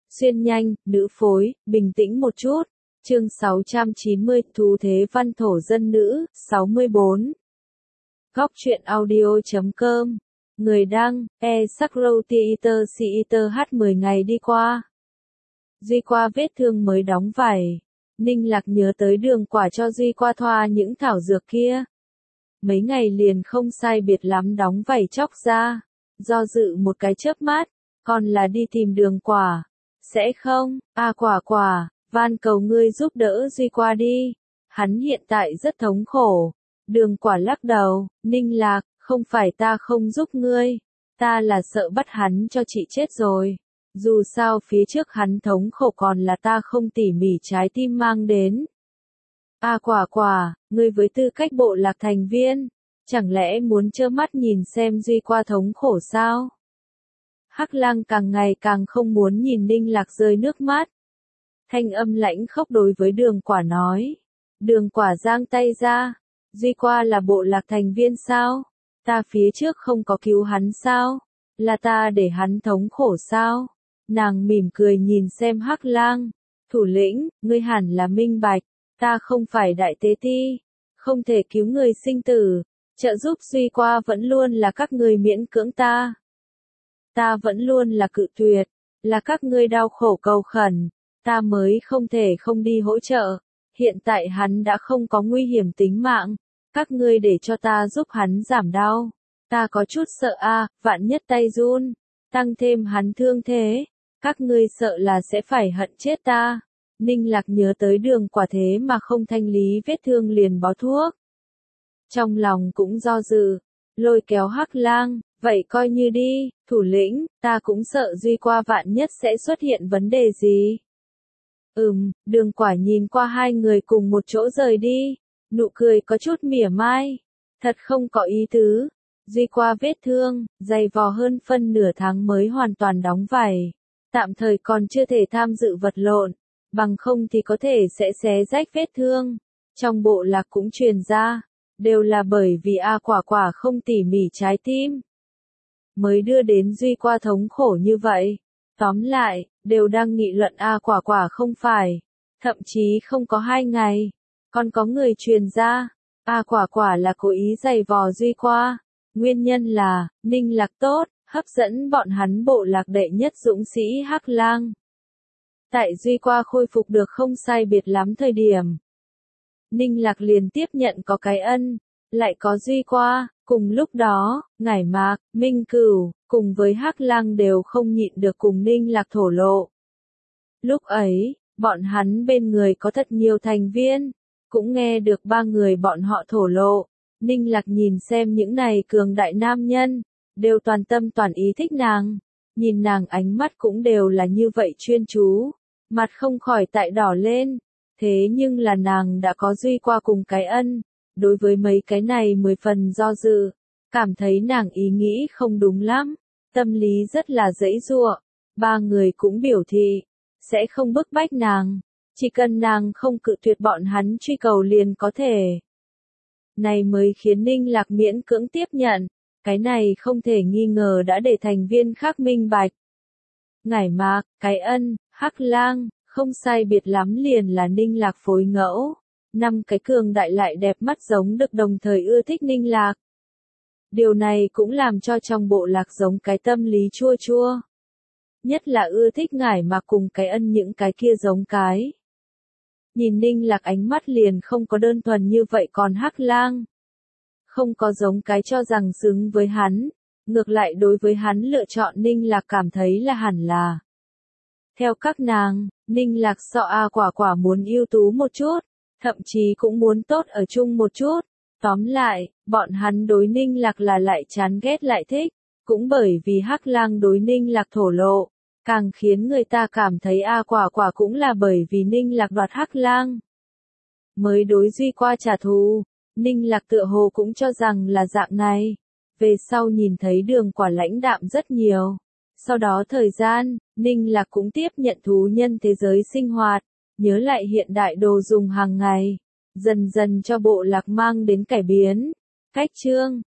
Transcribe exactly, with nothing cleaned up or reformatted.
Xuyên nhanh, nữ phối, bình tĩnh một chút. Chương sáu trăm chín mươi, Thú Thế Văn Thổ Dân Nữ, sáu mươi bốn. Góc truyện audio chấm com. Người đăng, e Sakro Theater Theater H mười ngày đi qua. Duy qua vết thương mới đóng vải. Ninh Lạc nhớ tới Đường Quả cho Duy qua thoa những thảo dược kia. Mấy ngày liền không sai biệt lắm đóng vảy chóc ra. Do dự một cái chớp mắt, còn là đi tìm Đường Quả. Sẽ không, à Quả Quả, van cầu ngươi giúp đỡ Duy qua đi. Hắn hiện tại rất thống khổ. Đường Quả lắc đầu, Ninh Lạc, không phải ta không giúp ngươi. Ta là sợ bắt hắn cho chị chết rồi. Dù sao phía trước hắn thống khổ còn là ta không tỉ mỉ trái tim mang đến. À Quả Quả, ngươi với tư cách bộ lạc thành viên, chẳng lẽ muốn trơ mắt nhìn xem Duy qua thống khổ sao? Hắc Lang càng ngày càng không muốn nhìn Ninh Lạc rơi nước mắt. Thanh âm lãnh khốc đối với Đường Quả nói. Đường Quả giang tay ra. Duy qua là bộ lạc thành viên sao? Ta phía trước không có cứu hắn sao? Là ta để hắn thống khổ sao? Nàng mỉm cười nhìn xem Hắc Lang. Thủ lĩnh, ngươi hẳn là minh bạch. Ta không phải đại tế ti. Không thể cứu người sinh tử. Trợ giúp Duy qua vẫn luôn là các ngươi miễn cưỡng ta. Ta vẫn luôn là cự tuyệt. Là các ngươi đau khổ cầu khẩn. Ta mới không thể không đi hỗ trợ. Hiện tại hắn đã không có nguy hiểm tính mạng. Các ngươi để cho ta giúp hắn giảm đau. Ta có chút sợ a, vạn nhất tay run. Tăng thêm hắn thương thế. Các ngươi sợ là sẽ phải hận chết ta. Ninh Lạc nhớ tới Đường Quả thế mà không thanh lý vết thương liền bó thuốc. Trong lòng cũng do dự. Lôi kéo Hắc Lang, vậy coi như đi, thủ lĩnh, ta cũng sợ Duy qua vạn nhất sẽ xuất hiện vấn đề gì. Ừm, Đường Quả nhìn qua hai người cùng một chỗ rời đi. Nụ cười có chút mỉa mai. Thật không có ý tứ. Duy qua vết thương, dày vò hơn phân nửa tháng mới hoàn toàn đóng vảy. Tạm thời còn chưa thể tham dự vật lộn. Bằng không thì có thể sẽ xé rách vết thương. Trong bộ lạc cũng truyền ra. Đều là bởi vì A Quả Quả không tỉ mỉ trái tim. Mới đưa đến Duy qua thống khổ như vậy. Tóm lại, đều đang nghị luận A Quả Quả không phải. Thậm chí không có hai ngày. Còn có người truyền ra, A Quả Quả là cố ý giày vò Duy qua. Nguyên nhân là, Ninh Lạc tốt, hấp dẫn bọn hắn bộ lạc đệ nhất dũng sĩ Hắc Lang. Tại Duy qua khôi phục được không sai biệt lắm thời điểm. Ninh Lạc liền tiếp nhận có cái ân, lại có Duy qua, cùng lúc đó, Ngải Mạc, Minh Cửu, cùng với Hắc Lang đều không nhịn được cùng Ninh Lạc thổ lộ. Lúc ấy, bọn hắn bên người có thật nhiều thành viên. Cũng nghe được ba người bọn họ thổ lộ. Ninh Lạc nhìn xem những này cường đại nam nhân, đều toàn tâm toàn ý thích nàng. Nhìn nàng ánh mắt cũng đều là như vậy chuyên chú. Mặt không khỏi tại đỏ lên. Thế nhưng là nàng đã có Duy qua cùng cái ân. Đối với mấy cái này mười phần do dự. Cảm thấy nàng ý nghĩ không đúng lắm. Tâm lý rất là dãy giụa. Ba người cũng biểu thị. Sẽ không bức bách nàng. Chỉ cần nàng không cự tuyệt bọn hắn truy cầu liền có thể. Này mới khiến Ninh Lạc miễn cưỡng tiếp nhận. Cái này không thể nghi ngờ đã để thành viên khác minh bạch. Ngải Mạc, cái ân, Hắc Lang, không sai biệt lắm liền là Ninh Lạc phối ngẫu. Năm cái cường đại lại đẹp mắt giống được đồng thời ưa thích Ninh Lạc. Điều này cũng làm cho trong bộ lạc giống cái tâm lý chua chua. Nhất là ưa thích Ngải Mạc cùng cái ân những cái kia giống cái. Nhìn Ninh Lạc ánh mắt liền không có đơn thuần như vậy còn Hắc Lang. Không có giống cái cho rằng xứng với hắn. Ngược lại đối với hắn lựa chọn Ninh Lạc cảm thấy là hẳn là. Theo các nàng, Ninh Lạc so A Quả Quả muốn ưu tú một chút. Thậm chí cũng muốn tốt ở chung một chút. Tóm lại, bọn hắn đối Ninh Lạc là lại chán ghét lại thích. Cũng bởi vì Hắc Lang đối Ninh Lạc thổ lộ. Càng khiến người ta cảm thấy A Quả Quả cũng là bởi vì Ninh Lạc đoạt Hắc Lang. Mới đối Duy qua trả thù, Ninh Lạc tựa hồ cũng cho rằng là dạng này. Về sau nhìn thấy Đường Quả lãnh đạm rất nhiều. Sau đó thời gian, Ninh Lạc cũng tiếp nhận thú nhân thế giới sinh hoạt, nhớ lại hiện đại đồ dùng hàng ngày. Dần dần cho bộ lạc mang đến cải biến. Cách chương,